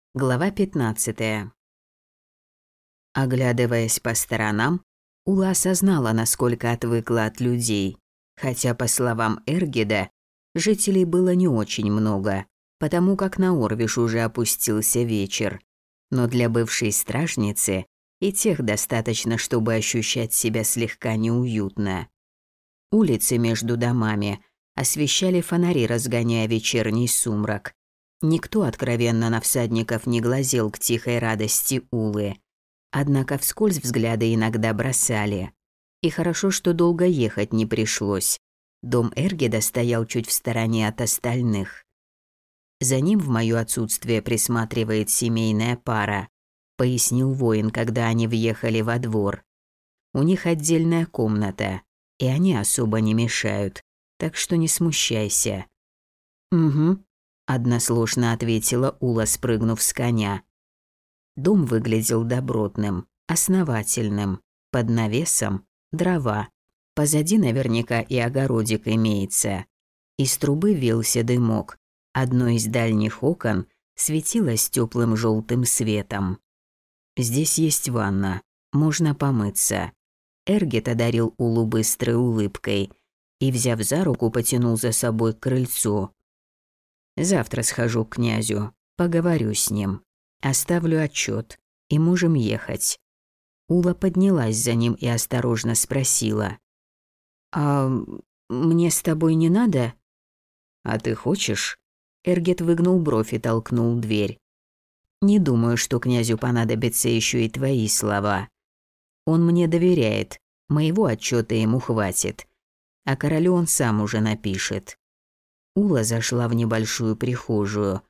Глава 15. Оглядываясь по сторонам, Ула осознала, насколько отвыкла от людей. Хотя, по словам Эргеда, жителей было не очень много, потому как на Орвиш уже опустился вечер. Но для бывшей стражницы и тех достаточно, чтобы ощущать себя слегка неуютно. Улицы между домами освещали фонари, разгоняя вечерний сумрак. Никто откровенно на всадников не глазел к тихой радости Улы. Однако вскользь взгляды иногда бросали. И хорошо, что долго ехать не пришлось. Дом Эргеда стоял чуть в стороне от остальных. «За ним в моё отсутствие присматривает семейная пара», пояснил воин, когда они въехали во двор. «У них отдельная комната, и они особо не мешают, так что не смущайся». «Угу», односложно ответила Ула, спрыгнув с коня. Дом выглядел добротным, основательным, под навесом дрова. Позади наверняка и огородик имеется. Из трубы вился дымок. Одно из дальних окон светилось теплым желтым светом. «Здесь есть ванна, можно помыться». Эргет одарил Улу быстрой улыбкой и, взяв за руку, потянул за собой к крыльцу. «Завтра схожу к князю, поговорю с ним, оставлю отчет, и можем ехать». Ула поднялась за ним и осторожно спросила. «А мне с тобой не надо?» «А ты хочешь?» Эргет выгнул бровь и толкнул дверь. «Не думаю, что князю понадобятся еще и твои слова. Он мне доверяет, моего отчета ему хватит, а королю он сам уже напишет». Ула зашла в небольшую прихожую.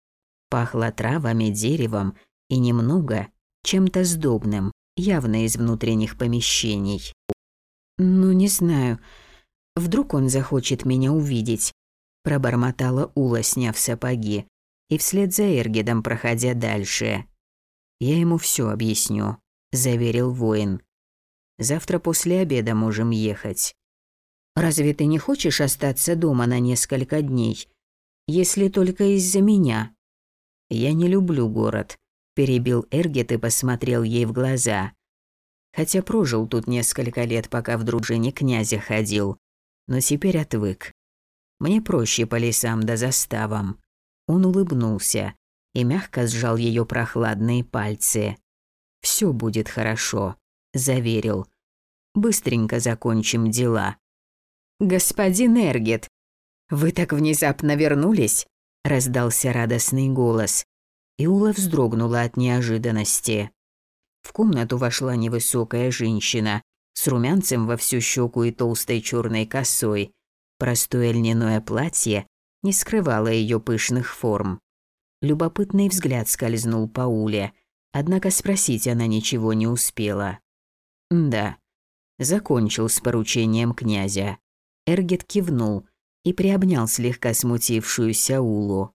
Пахло травами, деревом и немного чем-то сдобным, явно из внутренних помещений. «Ну, не знаю. Вдруг он захочет меня увидеть», – пробормотала Ула, сняв сапоги, и вслед за Эргедом, проходя дальше. «Я ему все объясню», – заверил воин. «Завтра после обеда можем ехать». «Разве ты не хочешь остаться дома на несколько дней? Если только из-за меня». «Я не люблю город», – перебил Эргет и посмотрел ей в глаза. «Хотя прожил тут несколько лет, пока в дружине князя ходил, но теперь отвык. Мне проще по лесам да заставам». Он улыбнулся и мягко сжал ее прохладные пальцы. «Все будет хорошо», – заверил. «Быстренько закончим дела». «Господин Эргет, вы так внезапно вернулись?» – раздался радостный голос. И Ула вздрогнула от неожиданности. В комнату вошла невысокая женщина с румянцем во всю щеку и толстой черной косой. Простое льняное платье не скрывало ее пышных форм. Любопытный взгляд скользнул по Уле, однако спросить она ничего не успела. «Да, закончил с поручением князя». Эргет кивнул и приобнял слегка смутившуюся Улу.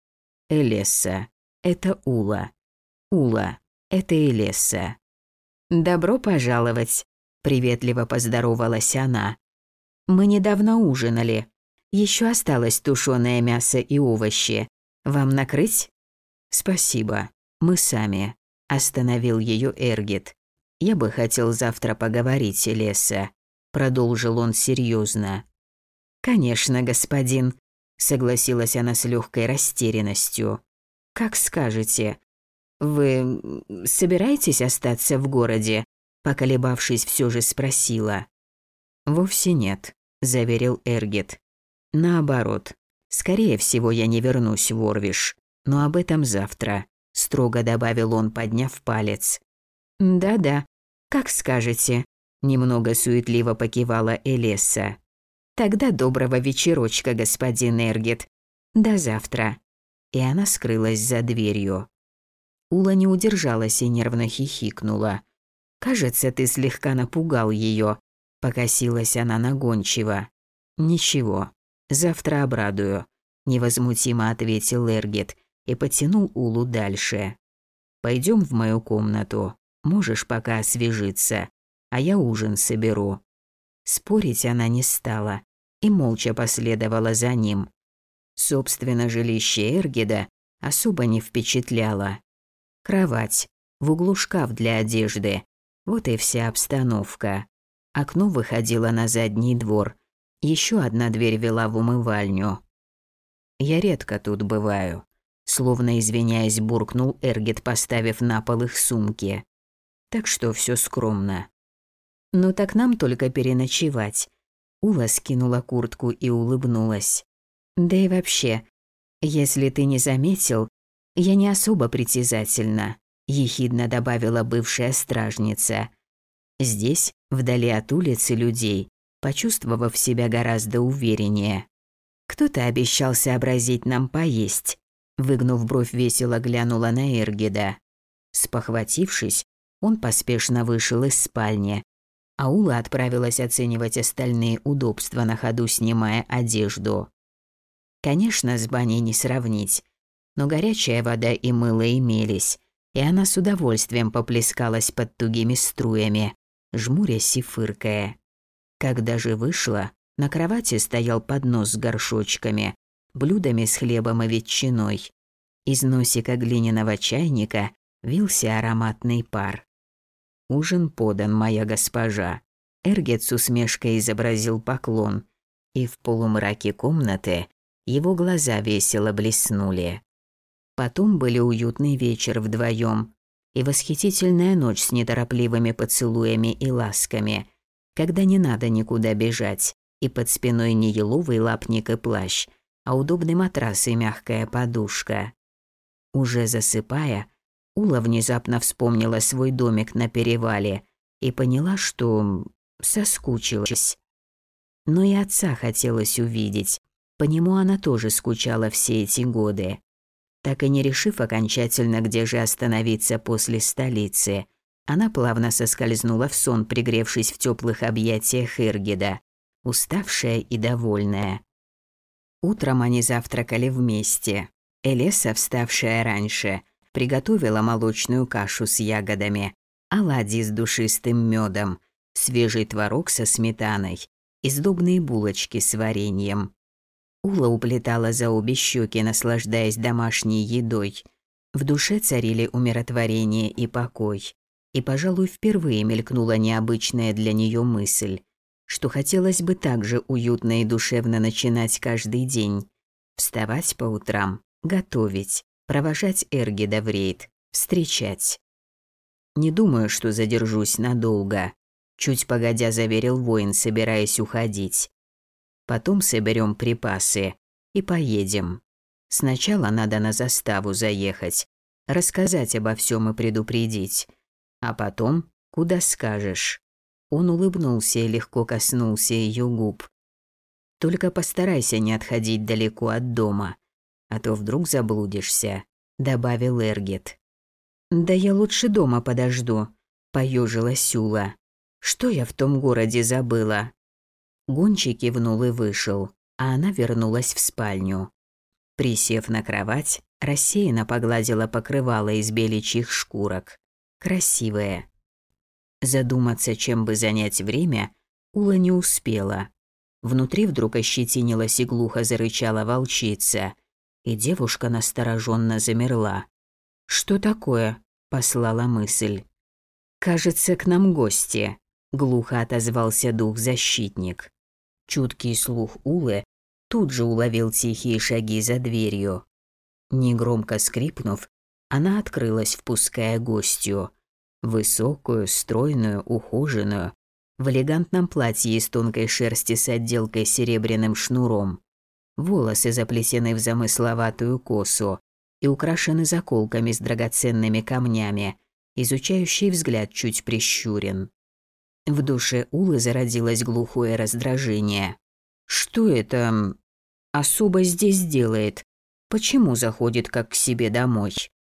«Элесса, это Ула. Ула, это Элесса». «Добро пожаловать», – приветливо поздоровалась она. «Мы недавно ужинали. Еще осталось тушеное мясо и овощи. Вам накрыть?» «Спасибо, мы сами», – остановил ее Эргет. «Я бы хотел завтра поговорить, Элесса», – продолжил он серьезно. «Конечно, господин», – согласилась она с легкой растерянностью. «Как скажете. Вы собираетесь остаться в городе?» – поколебавшись, все же спросила. «Вовсе нет», – заверил Эргет. «Наоборот, скорее всего, я не вернусь в Орвиш, но об этом завтра», – строго добавил он, подняв палец. «Да-да, как скажете», – немного суетливо покивала Элесса. «Тогда доброго вечерочка, господин Эргет. До завтра». И она скрылась за дверью. Ула не удержалась и нервно хихикнула. «Кажется, ты слегка напугал ее», – покосилась она на гончего. «Ничего, завтра обрадую», – невозмутимо ответил Эргет и потянул Улу дальше. «Пойдем в мою комнату, можешь пока освежиться, а я ужин соберу». Спорить она не стала и молча последовала за ним. Собственно, жилище Эргеда особо не впечатляла. Кровать, в углу шкаф для одежды. Вот и вся обстановка. Окно выходило на задний двор. Еще одна дверь вела в умывальню. Я редко тут бываю. Словно извиняясь, буркнул Эргет, поставив на пол их сумки. Так что все скромно. Ну так нам только переночевать. Ула скинула куртку и улыбнулась. Да и вообще, если ты не заметил, я не особо притязательна, ехидно добавила бывшая стражница. Здесь, вдали от улицы людей, почувствовав себя гораздо увереннее. Кто-то обещал сообразить нам поесть. Выгнув бровь, весело глянула на Эргеда. Спохватившись, он поспешно вышел из спальни, а Ула отправилась оценивать остальные удобства, на ходу снимая одежду. Конечно, с баней не сравнить, но горячая вода и мыло имелись, и она с удовольствием поплескалась под тугими струями, жмурясь и фыркая. Когда же вышла, на кровати стоял поднос с горшочками, блюдами с хлебом и ветчиной. Из носика глиняного чайника вился ароматный пар. «Ужин подан, моя госпожа». Эргет с усмешкой изобразил поклон, и в полумраке комнаты его глаза весело блеснули. Потом были уютный вечер вдвоем и восхитительная ночь с неторопливыми поцелуями и ласками, когда не надо никуда бежать, и под спиной не еловый лапник и плащ, а удобный матрас и мягкая подушка. Уже засыпая, Ула внезапно вспомнила свой домик на перевале и поняла, что соскучилась. Но и отца хотелось увидеть, по нему она тоже скучала все эти годы. Так и не решив окончательно, где же остановиться после столицы, она плавно соскользнула в сон, пригревшись в теплых объятиях Эргеда, уставшая и довольная. Утром они завтракали вместе. Элеса, вставшая раньше, приготовила молочную кашу с ягодами, оладьи с душистым медом, свежий творог со сметаной и сдобные булочки с вареньем. Ула уплетала за обе щеки, наслаждаясь домашней едой. В душе царили умиротворение и покой. И, пожалуй, впервые мелькнула необычная для нее мысль, что хотелось бы так же уютно и душевно начинать каждый день. Вставать по утрам, готовить, провожать Эргеда в рейд, встречать. «Не думаю, что задержусь надолго», – чуть погодя заверил воин, собираясь уходить. «Потом соберем припасы и поедем. Сначала надо на заставу заехать, рассказать обо всем и предупредить. А потом, куда скажешь». Он улыбнулся и легко коснулся ее губ. «Только постарайся не отходить далеко от дома, а то вдруг заблудишься», – добавил Эргет. «Да я лучше дома подожду», – поёжилась Ула. «Что я в том городе забыла?» Гончий кивнул и вышел, а она вернулась в спальню. Присев на кровать, рассеянно погладила покрывало из беличьих шкурок. Красивое. Задуматься, чем бы занять время, Ула не успела. Внутри вдруг ощетинилась и глухо зарычала волчица, и девушка настороженно замерла. «Что такое?» – послала мысль. «Кажется, к нам гости», – глухо отозвался дух-защитник. Чуткий слух Улы тут же уловил тихие шаги за дверью. Негромко скрипнув, она открылась, впуская гостью. Высокую, стройную, ухоженную, в элегантном платье из тонкой шерсти с отделкой серебряным шнуром. Волосы заплетены в замысловатую косу и украшены заколками с драгоценными камнями, изучающий взгляд чуть прищурен. В душе Улы зародилось глухое раздражение. Что это особо здесь делает? Почему заходит как к себе домой?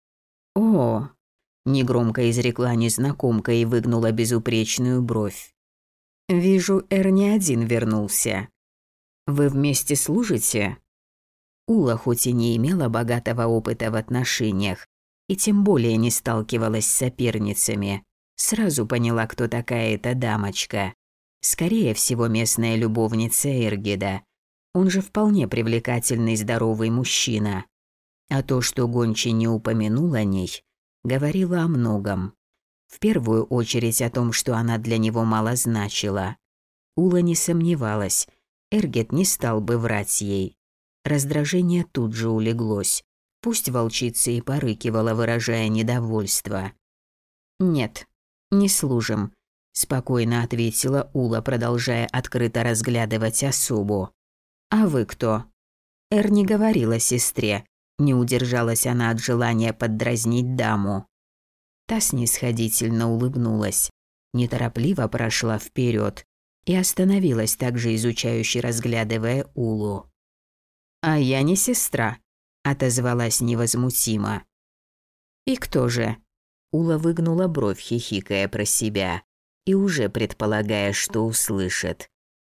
«О!» – негромко изрекла незнакомка и выгнула безупречную бровь. «Вижу, Эр не один вернулся. Вы вместе служите?» Ула хоть и не имела богатого опыта в отношениях, и тем более не сталкивалась с соперницами, сразу поняла, кто такая эта дамочка. Скорее всего, местная любовница Эргеда. Он же вполне привлекательный здоровый мужчина. А то, что гончий не упомянул о ней, говорило о многом. В первую очередь о том, что она для него мало значила. Ула не сомневалась, Эргет не стал бы врать ей. Раздражение тут же улеглось. Пусть волчица и порыкивала, выражая недовольство. «Нет, не служим», – спокойно ответила Ула, продолжая открыто разглядывать особу. «А вы кто?» Эр не говорила сестре. Не удержалась она от желания поддразнить даму. Та снисходительно улыбнулась, неторопливо прошла вперед и остановилась, также изучающе разглядывая Улу. «А я не сестра», – отозвалась невозмутимо. «И кто же?» Ула выгнула бровь, хихикая про себя, и уже предполагая, что услышит.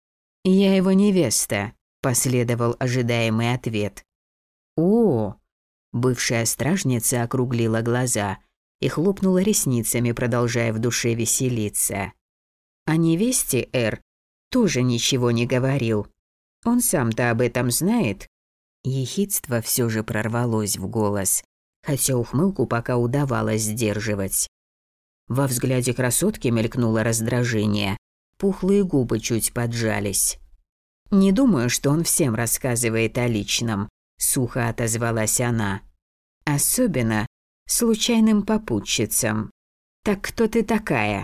«Я его невеста», – последовал ожидаемый ответ. «О!» – бывшая стражница округлила глаза и хлопнула ресницами, продолжая в душе веселиться. О невесте Эр тоже ничего не говорил. Он сам-то об этом знает. Ехидство все же прорвалось в голос, хотя ухмылку пока удавалось сдерживать. Во взгляде красотки мелькнуло раздражение, пухлые губы чуть поджались. «Не думаю, что он всем рассказывает о личном», – сухо отозвалась она. «Особенно случайным попутчицам. Так кто ты такая?»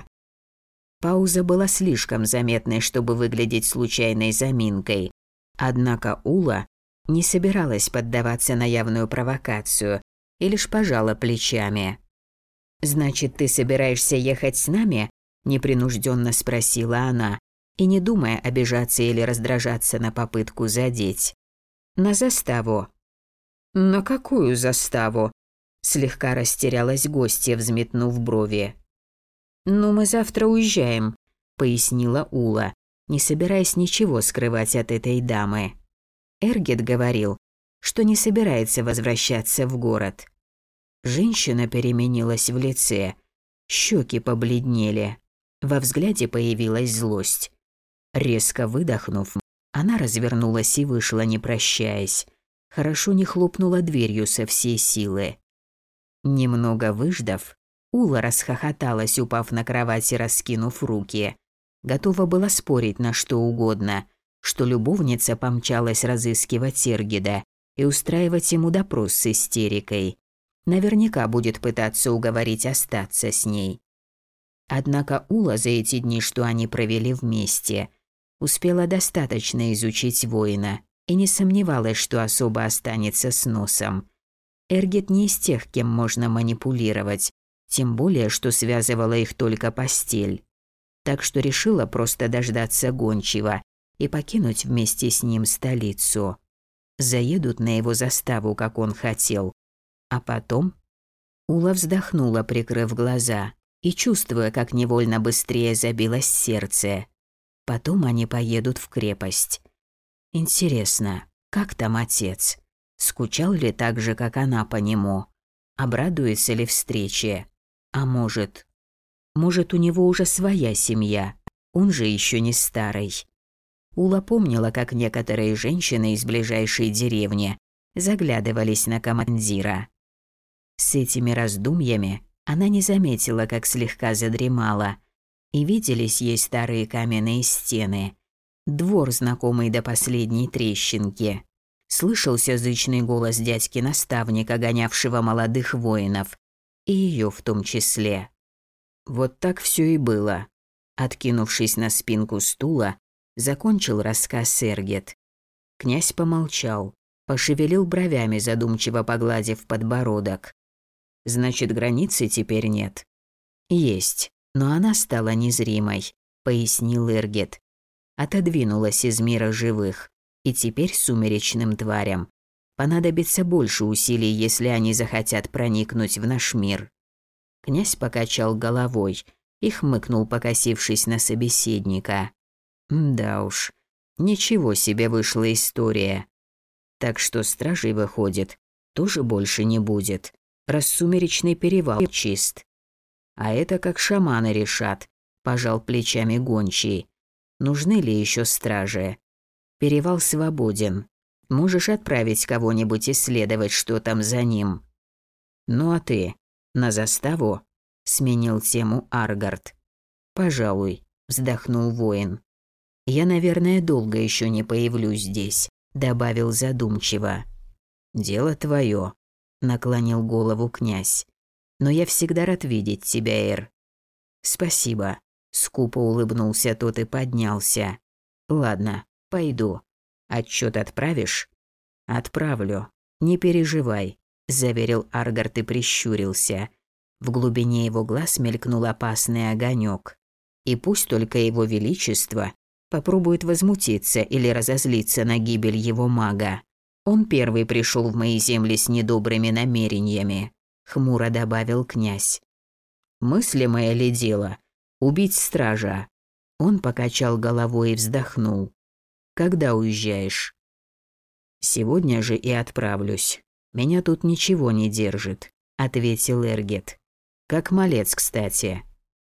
Пауза была слишком заметной, чтобы выглядеть случайной заминкой. Однако Ула не собиралась поддаваться на явную провокацию и лишь пожала плечами. «Значит, ты собираешься ехать с нами?» – непринужденно спросила она, и не думая обижаться или раздражаться на попытку задеть. «На заставу». «На какую заставу?» – слегка растерялась гостья, взметнув брови. «Ну, мы завтра уезжаем», – пояснила Ула, не собираясь ничего скрывать от этой дамы. Эргет говорил, что не собирается возвращаться в город. Женщина переменилась в лице, щеки побледнели, во взгляде появилась злость. Резко выдохнув, она развернулась и вышла, не прощаясь. Хорошо не хлопнула дверью со всей силы. Немного выждав, Ула расхохоталась, упав на кровать и раскинув руки. Готова была спорить на что угодно, что любовница помчалась разыскивать Эргеда и устраивать ему допрос с истерикой. Наверняка будет пытаться уговорить остаться с ней. Однако Ула за эти дни, что они провели вместе, успела достаточно изучить воина и не сомневалась, что особо останется с носом. Эргет не из тех, кем можно манипулировать, тем более, что связывала их только постель. Так что решила просто дождаться гончего и покинуть вместе с ним столицу. Заедут на его заставу, как он хотел. А потом Ула вздохнула, прикрыв глаза, и чувствуя, как невольно быстрее забилось сердце. Потом они поедут в крепость. Интересно, как там отец? Скучал ли так же, как она по нему? Обрадуется ли встрече? А может, у него уже своя семья, он же еще не старый. Ула помнила, как некоторые женщины из ближайшей деревни заглядывались на командира. С этими раздумьями она не заметила, как слегка задремала, и виделись ей старые каменные стены, двор, знакомый до последней трещинки. Слышался зычный голос дядьки-наставника, гонявшего молодых воинов, и ее в том числе. Вот так все и было. Откинувшись на спинку стула, закончил рассказ Эргет. Князь помолчал, пошевелил бровями, задумчиво погладив подбородок. «Значит, границы теперь нет?» «Есть, но она стала незримой», — пояснил Эргет. Отодвинулась из мира живых, и теперь сумеречным тварям понадобится больше усилий, если они захотят проникнуть в наш мир. Князь покачал головой и хмыкнул, покосившись на собеседника. Да уж, ничего себе вышла история. Так что стражей, выходит, тоже больше не будет, раз сумеречный перевал чист. А это как шаманы решат, пожал плечами гончий. Нужны ли еще стражи? Перевал свободен. Можешь отправить кого-нибудь исследовать, что там за ним». «Ну а ты? На заставу?» – сменил тему Аргард. «Пожалуй», – вздохнул воин. «Я, наверное, долго еще не появлюсь здесь», – добавил задумчиво. «Дело твое», – наклонил голову князь. «Но я всегда рад видеть тебя, Эр». «Спасибо», – скупо улыбнулся тот и поднялся. «Ладно, пойду. Отчет отправишь?» «Отправлю. Не переживай», – заверил Аргард и прищурился. В глубине его глаз мелькнул опасный огонек. «И пусть только его величество попробует возмутиться или разозлиться на гибель его мага. Он первый пришел в мои земли с недобрыми намерениями», – хмуро добавил князь. «Мыслимое ли дело? Убить стража?» Он покачал головой и вздохнул. «Когда уезжаешь?» «Сегодня же и отправлюсь. Меня тут ничего не держит», – ответил Эргет. «Как малец, кстати».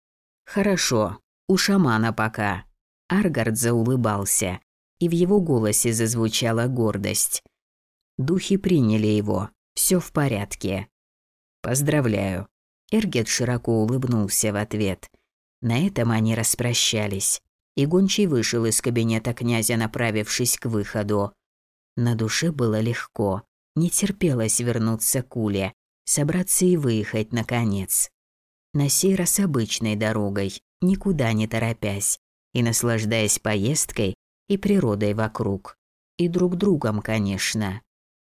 «Хорошо, у шамана пока». Аргард заулыбался, и в его голосе зазвучала гордость. Духи приняли его, все в порядке. «Поздравляю». Эргет широко улыбнулся в ответ. На этом они распрощались, и гончий вышел из кабинета князя, направившись к выходу. На душе было легко, не терпелось вернуться к Уле, собраться и выехать наконец. На сей раз обычной дорогой, никуда не торопясь, и наслаждаясь поездкой и природой вокруг. И друг другом, конечно.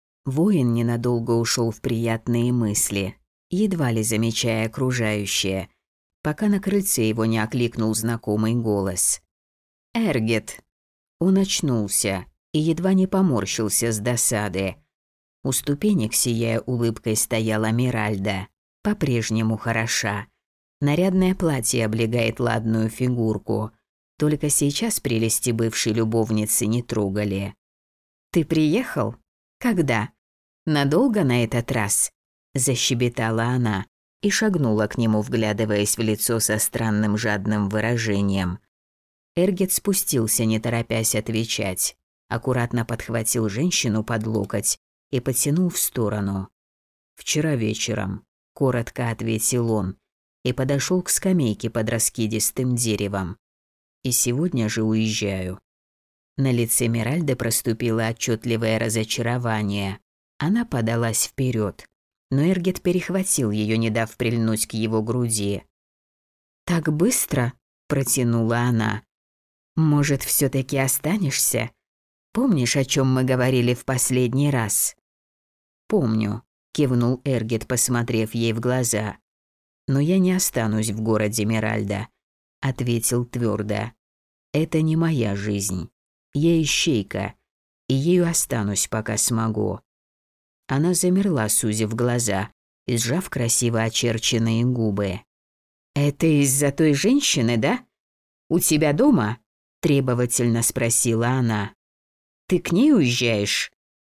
Воин ненадолго ушел в приятные мысли, едва ли замечая окружающее, пока на крыльце его не окликнул знакомый голос. «Эргет!» Он очнулся и едва не поморщился с досады. У ступенек, сияя улыбкой, стояла Миральда, по-прежнему хороша. Нарядное платье облегает ладную фигурку, только сейчас прелести бывшей любовницы не трогали. «Ты приехал? Когда? Надолго на этот раз?» – защебетала она и шагнула к нему, вглядываясь в лицо со странным жадным выражением. Эргет спустился, не торопясь отвечать, аккуратно подхватил женщину под локоть и потянул в сторону. «Вчера вечером», – коротко ответил он, и подошел к скамейке под раскидистым деревом. «И сегодня же уезжаю». На лице Миральды проступило отчетливое разочарование. Она подалась вперед, но Эргет перехватил ее, не дав прильнуть к его груди. «Так быстро?» – протянула она. «Может, все-таки останешься? Помнишь, о чем мы говорили в последний раз?» «Помню», – кивнул Эргет, посмотрев ей в глаза. «Но я не останусь в городе, Миральда», – ответил твердо. «Это не моя жизнь. Я ищейка, и ею останусь, пока смогу». Она замерла, сузив глаза и сжав красиво очерченные губы. «Это из-за той женщины, да? У тебя дома?» – требовательно спросила она. «Ты к ней уезжаешь?»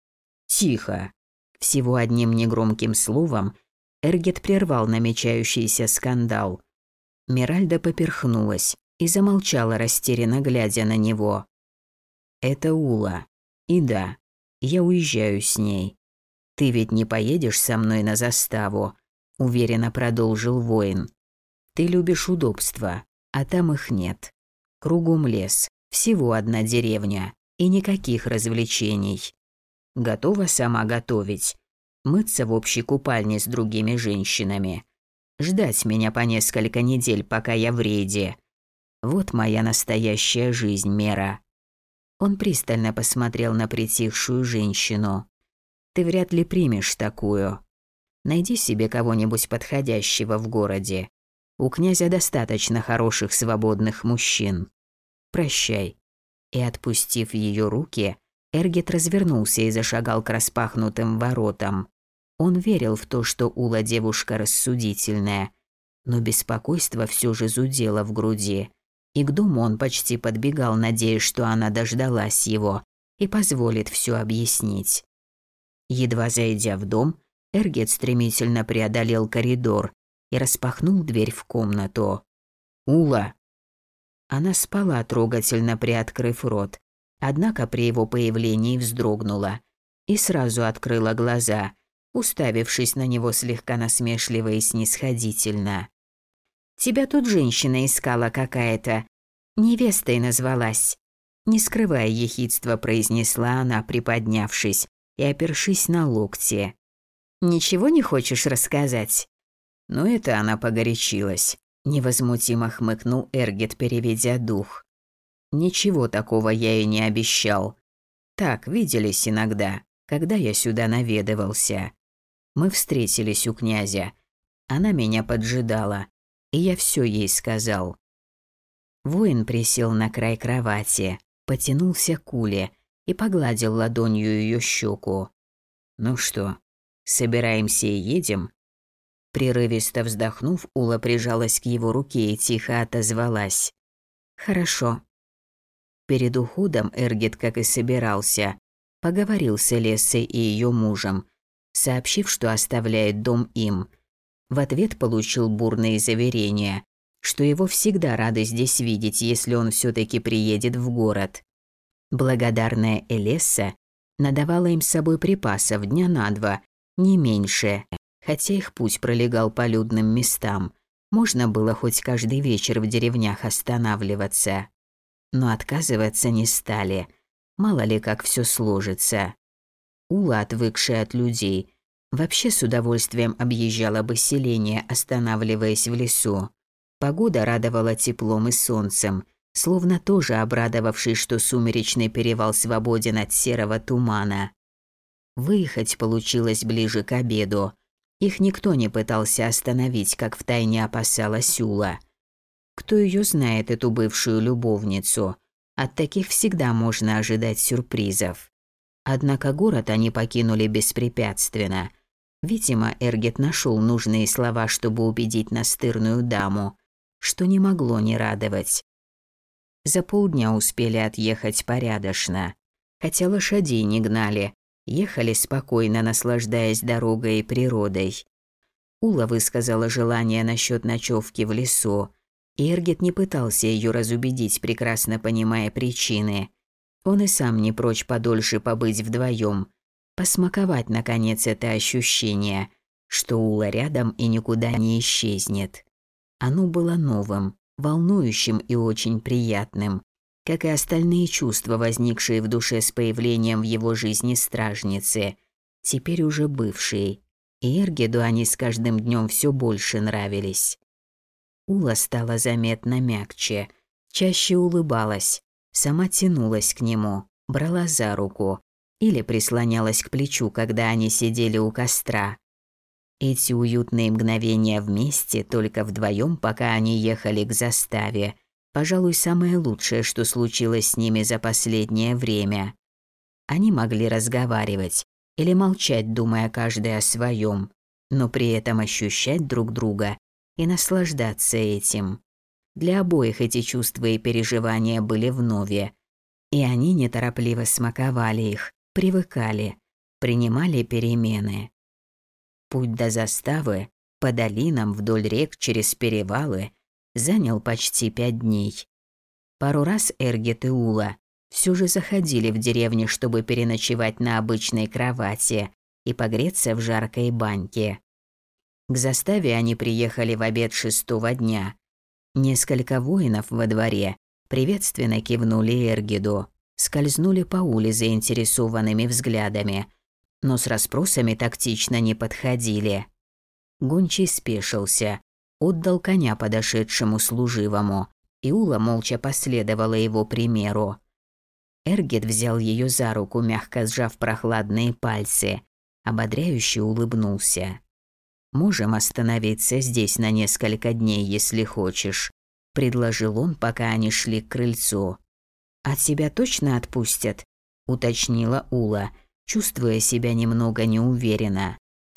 «Тихо». Всего одним негромким словом Эргет прервал намечающийся скандал. Миральда поперхнулась и замолчала, растерянно глядя на него. «Это Ула. И да, я уезжаю с ней. Ты ведь не поедешь со мной на заставу», – уверенно продолжил воин. «Ты любишь удобства, а там их нет. Кругом лес, всего одна деревня и никаких развлечений. Готова сама готовить, мыться в общей купальне с другими женщинами, ждать меня по несколько недель, пока я в рейде. Вот моя настоящая жизнь, Мера». Он пристально посмотрел на притихшую женщину. «Ты вряд ли примешь такую. Найди себе кого-нибудь подходящего в городе. У князя достаточно хороших свободных мужчин. Прощай». И, отпустив ее руки, Эргет развернулся и зашагал к распахнутым воротам. Он верил в то, что Ула девушка рассудительная, но беспокойство все же зудело в груди, и к дому он почти подбегал, надеясь, что она дождалась его и позволит все объяснить. Едва зайдя в дом, Эргет стремительно преодолел коридор и распахнул дверь в комнату. «Ула!» Она спала, трогательно приоткрыв рот, Однако при его появлении вздрогнула и сразу открыла глаза, уставившись на него слегка насмешливо и снисходительно. «Тебя тут женщина искала какая-то. Невестой назвалась». Не скрывая ехидства, произнесла она, приподнявшись и опершись на локти. «Ничего не хочешь рассказать?» «Ну это она погорячилась», – невозмутимо хмыкнул Эргет, переведя дух. «Ничего такого я ей не обещал. Так, виделись иногда, когда я сюда наведывался. Мы встретились у князя. Она меня поджидала, и я все ей сказал». Воин присел на край кровати, потянулся к Уле и погладил ладонью ее щеку. «Ну что, собираемся и едем?» Прерывисто вздохнув, Ула прижалась к его руке и тихо отозвалась. «Хорошо». Перед уходом Эргет, как и собирался, поговорил с Элессой и ее мужем, сообщив, что оставляет дом им. В ответ получил бурные заверения, что его всегда рады здесь видеть, если он все-таки приедет в город. Благодарная Элесса надавала им с собой припасов дня на 2, не меньше, хотя их путь пролегал по людным местам. Можно было хоть каждый вечер в деревнях останавливаться. Но отказываться не стали, мало ли как все сложится. Ула, отвыкшая от людей, вообще с удовольствием объезжала бы селение, останавливаясь в лесу. Погода радовала теплом и солнцем, словно тоже обрадовавшись, что сумеречный перевал свободен от серого тумана. Выехать получилось ближе к обеду. Их никто не пытался остановить, как втайне опасалась Ула. Кто ее знает, эту бывшую любовницу? От таких всегда можно ожидать сюрпризов. Однако город они покинули беспрепятственно. Видимо, Эргет нашел нужные слова, чтобы убедить настырную даму, что не могло не радовать. За полдня успели отъехать порядочно. Хотя лошадей не гнали, ехали спокойно, наслаждаясь дорогой и природой. Ула высказала желание насчет ночевки в лесу. Эргет не пытался ее разубедить, прекрасно понимая причины. Он и сам не прочь подольше побыть вдвоем, посмаковать, наконец, это ощущение, что Ула рядом и никуда не исчезнет. Оно было новым, волнующим и очень приятным, как и остальные чувства, возникшие в душе с появлением в его жизни стражницы, теперь уже бывшей. И Эргеду они с каждым днем все больше нравились. Ула стала заметно мягче, чаще улыбалась, сама тянулась к нему, брала за руку или прислонялась к плечу, когда они сидели у костра. Эти уютные мгновения вместе, только вдвоем, пока они ехали к заставе, пожалуй, самое лучшее, что случилось с ними за последнее время. Они могли разговаривать или молчать, думая каждый о своем, но при этом ощущать друг друга и наслаждаться этим. Для обоих эти чувства и переживания были вновь, и они неторопливо смаковали их, привыкали, принимали перемены. Путь до заставы, по долинам, вдоль рек, через перевалы, занял почти 5 дней. Пару раз Эргет и Ула все же заходили в деревню, чтобы переночевать на обычной кровати и погреться в жаркой баньке. К заставе они приехали в обед 6-го дня. Несколько воинов во дворе приветственно кивнули Эргеду, скользнули по Уле заинтересованными взглядами, но с расспросами тактично не подходили. Гончий спешился, отдал коня подошедшему служивому, и Ула молча последовала его примеру. Эргет взял ее за руку, мягко сжав прохладные пальцы, ободряюще улыбнулся. «Можем остановиться здесь на несколько дней, если хочешь», – предложил он, пока они шли к крыльцу. «А тебя точно отпустят?» – уточнила Ула, чувствуя себя немного неуверенно.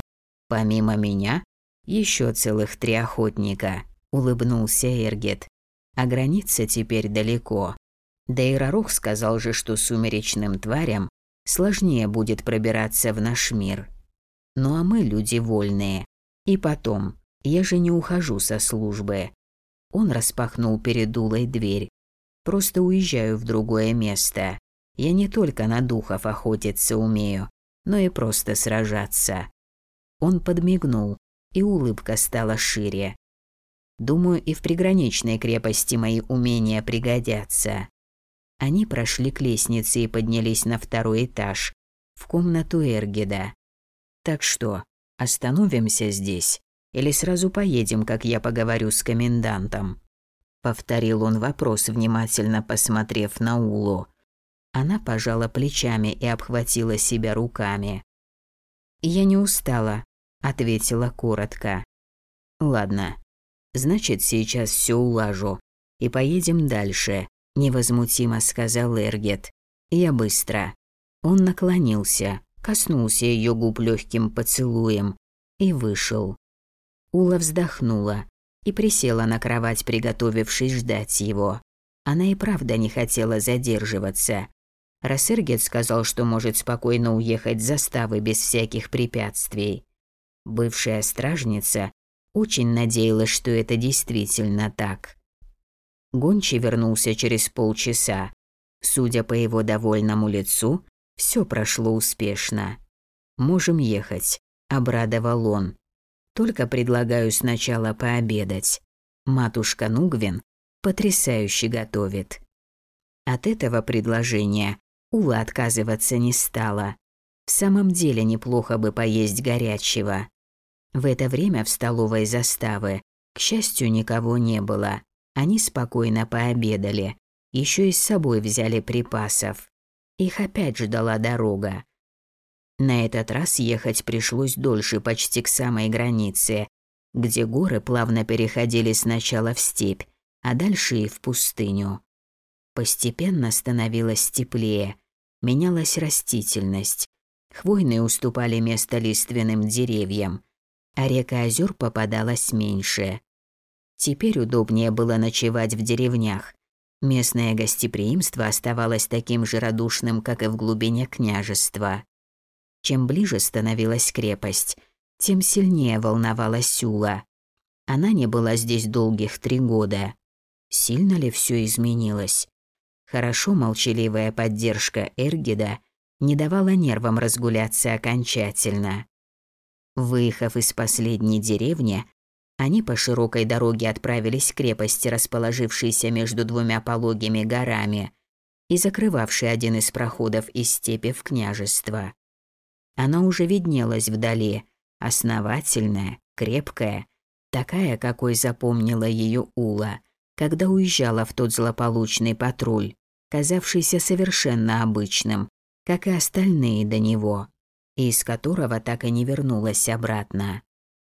«Помимо меня, еще целых 3 охотника», – улыбнулся Эргет. «А граница теперь далеко. Да и Рарох сказал же, что сумеречным тварям сложнее будет пробираться в наш мир. Ну а мы люди вольные. И потом, я же не ухожу со службы». Он распахнул перед Улой дверь. «Просто уезжаю в другое место. Я не только на духов охотиться умею, но и просто сражаться». Он подмигнул, и улыбка стала шире. «Думаю, и в приграничной крепости мои умения пригодятся». Они прошли к лестнице и поднялись на 2-й этаж, в комнату Эргеда. «Так что, остановимся здесь или сразу поедем, как я поговорю с комендантом?» Повторил он вопрос, внимательно посмотрев на Улу. Она пожала плечами и обхватила себя руками. «Я не устала», – ответила коротко. «Ладно, значит, сейчас все улажу и поедем дальше», – невозмутимо сказал Эргед. «Я быстро». Он наклонился, коснулся ее губ легким поцелуем и вышел. Ула вздохнула и присела на кровать, приготовившись ждать его. Она и правда не хотела задерживаться. Раз Эргед сказал, что может спокойно уехать с заставы без всяких препятствий. Бывшая стражница очень надеялась, что это действительно так. Гончий вернулся через полчаса. Судя по его довольному лицу, все прошло успешно. «Можем ехать», – обрадовал он. «Только предлагаю сначала пообедать. Матушка Нугвин потрясающе готовит». От этого предложения Ула отказываться не стала. В самом деле неплохо бы поесть горячего. В это время в столовой заставы, к счастью, никого не было. Они спокойно пообедали, еще и с собой взяли припасов. Их опять ждала дорога. На этот раз ехать пришлось дольше, почти к самой границе, где горы плавно переходили сначала в степь, а дальше и в пустыню. Постепенно становилось теплее, менялась растительность. Хвойные уступали место лиственным деревьям, а река озер попадалась меньше. Теперь удобнее было ночевать в деревнях. Местное гостеприимство оставалось таким же радушным, как и в глубине княжества. Чем ближе становилась крепость, тем сильнее волновалась Ула. Она не была здесь долгих 3 года. Сильно ли все изменилось? Хорошо молчаливая поддержка Эргеда не давала нервам разгуляться окончательно. Выехав из последней деревни, они по широкой дороге отправились к крепости, расположившейся между 2 пологими горами и закрывавшей один из проходов из степи в княжество. Она уже виднелась вдали, основательная, крепкая, такая, какой запомнила ее Ула, когда уезжала в тот злополучный патруль, казавшийся совершенно обычным, как и остальные до него, и из которого так и не вернулась обратно.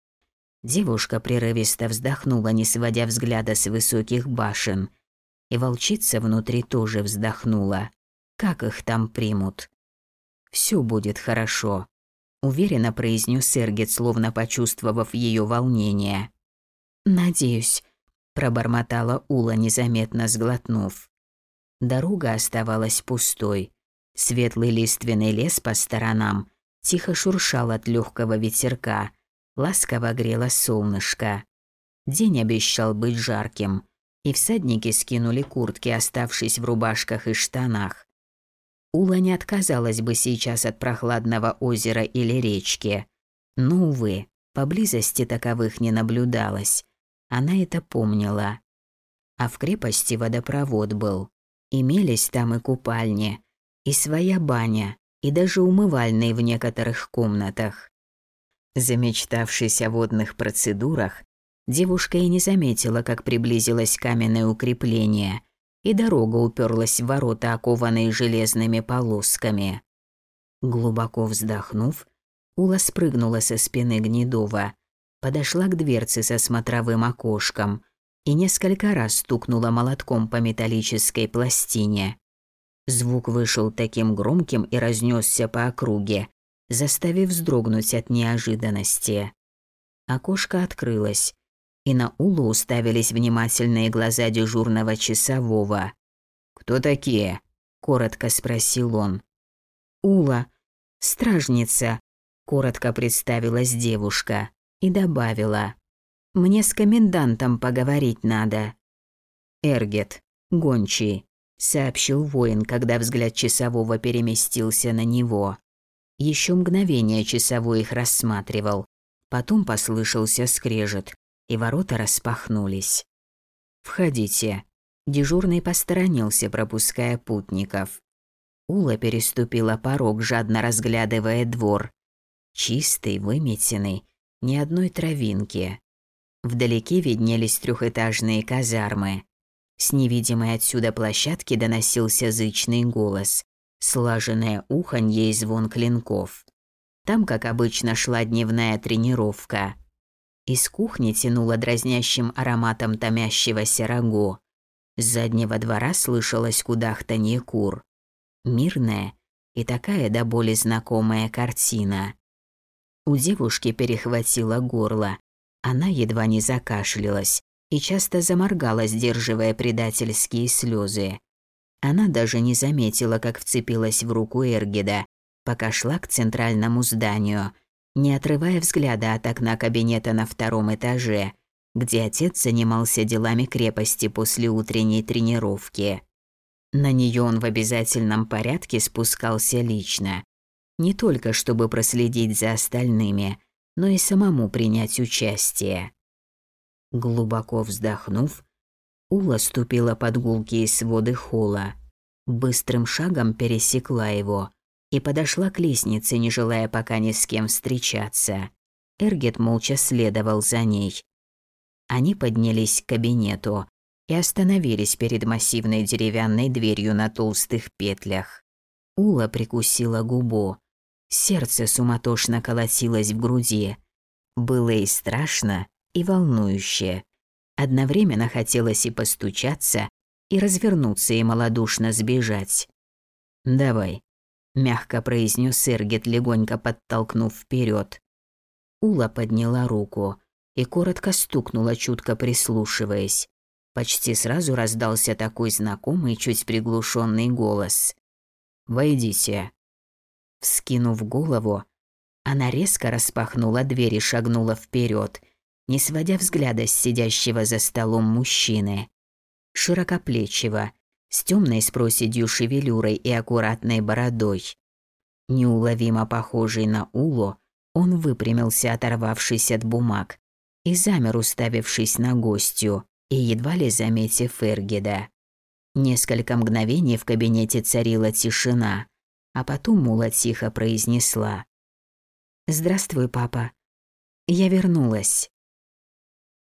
Девушка прерывисто вздохнула, не сводя взгляда с высоких башен, и волчица внутри тоже вздохнула. Как их там примут? «Все будет хорошо», – уверенно произнес Эргед, словно почувствовав ее волнение. «Надеюсь», – пробормотала Ула, незаметно сглотнув. Дорога оставалась пустой. Светлый лиственный лес по сторонам тихо шуршал от легкого ветерка, ласково грело солнышко. День обещал быть жарким, и всадники скинули куртки, оставшись в рубашках и штанах. Ула не отказалась бы сейчас от прохладного озера или речки, но, увы, поблизости таковых не наблюдалось. Она это помнила. А в крепости водопровод был. Имелись там и купальни, и своя баня, и даже умывальные в некоторых комнатах. Замечтавшись о водных процедурах, девушка и не заметила, как приблизилось каменное укрепление, и дорога уперлась в ворота, окованные железными полосками. Глубоко вздохнув, Ула спрыгнула со спины Гнедова, подошла к дверце со смотровым окошком и несколько раз стукнула молотком по металлической пластине. Звук вышел таким громким и разнесся по округе, заставив вздрогнуть от неожиданности. Окошко открылось, и на Улу уставились внимательные глаза дежурного часового. «Кто такие?» – коротко спросил он. «Ула, стражница», – коротко представилась девушка и добавила. «Мне с комендантом поговорить надо». «Эргед, гончий», – сообщил воин, когда взгляд часового переместился на него. Еще мгновение часовой их рассматривал. Потом послышался скрежет, и ворота распахнулись. «Входите». Дежурный посторонился, пропуская путников. Ула переступила порог, жадно разглядывая двор. Чистый, выметенный, ни одной травинки. Вдалеке виднелись трехэтажные казармы. С невидимой отсюда площадки доносился зычный голос, слаженное уханье и звон клинков. Там, как обычно, шла дневная тренировка. Из кухни тянуло дразнящим ароматом томящегося рагу. С заднего двора слышалось кудахтанье кур. Мирная и такая до боли знакомая картина. У девушки перехватило горло. Она едва не закашлялась и часто заморгала, сдерживая предательские слезы. Она даже не заметила, как вцепилась в руку Эргида, пока шла к центральному зданию, не отрывая взгляда от окна кабинета на 2-м этаже, где отец занимался делами крепости после утренней тренировки. На нее он в обязательном порядке спускался лично, не только чтобы проследить за остальными, но и самому принять участие. Глубоко вздохнув, Ула ступила под гулкие своды холла, быстрым шагом пересекла его и подошла к лестнице, не желая пока ни с кем встречаться. Эргет молча следовал за ней. Они поднялись к кабинету и остановились перед массивной деревянной дверью на толстых петлях. Ула прикусила губу. Сердце суматошно колотилось в груди. Было и страшно, и волнующе. Одновременно хотелось и постучаться, и развернуться, и малодушно сбежать. «Давай», – мягко произнес Эргет, легонько подтолкнув вперед. Ула подняла руку и коротко стукнула, чутко прислушиваясь. Почти сразу раздался такой знакомый, чуть приглушенный голос. «Войдите». Вскинув голову, она резко распахнула дверь и шагнула вперед, не сводя взгляда с сидящего за столом мужчины. Широкоплечего, с темной с проседью шевелюрой и аккуратной бородой. Неуловимо похожий на Улу, он выпрямился, оторвавшись от бумаг, и замер, уставившись на гостью, и едва ли заметив Эргида. Несколько мгновений в кабинете царила тишина, а потом Ула тихо произнесла: «Здравствуй, папа. Я вернулась».